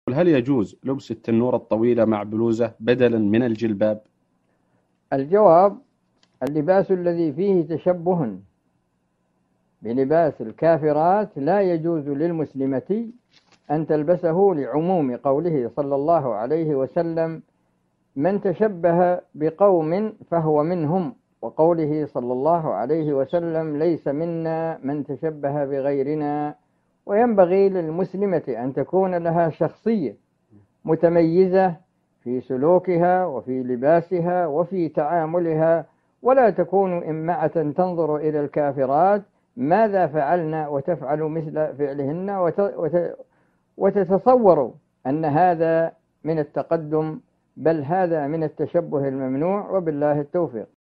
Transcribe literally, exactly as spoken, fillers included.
هل يجوز لبس التنورة الطويلة مع بلوزة بدلا من الجلباب؟ الجواب: اللباس الذي فيه تشبه بلباس الكافرات لا يجوز للمسلمة أن تلبسه، لعموم قوله صلى الله عليه وسلم: من تشبه بقوم فهو منهم، وقوله صلى الله عليه وسلم: ليس منا من تشبه بغيرنا. وينبغي للمسلمة أن تكون لها شخصية متميزة في سلوكها وفي لباسها وفي تعاملها، ولا تكون إمعة تنظر إلى الكافرات ماذا فعلنا وتفعل مثل فعلهن، وتتصور أن هذا من التقدم، بل هذا من التشبه الممنوع، وبالله التوفيق.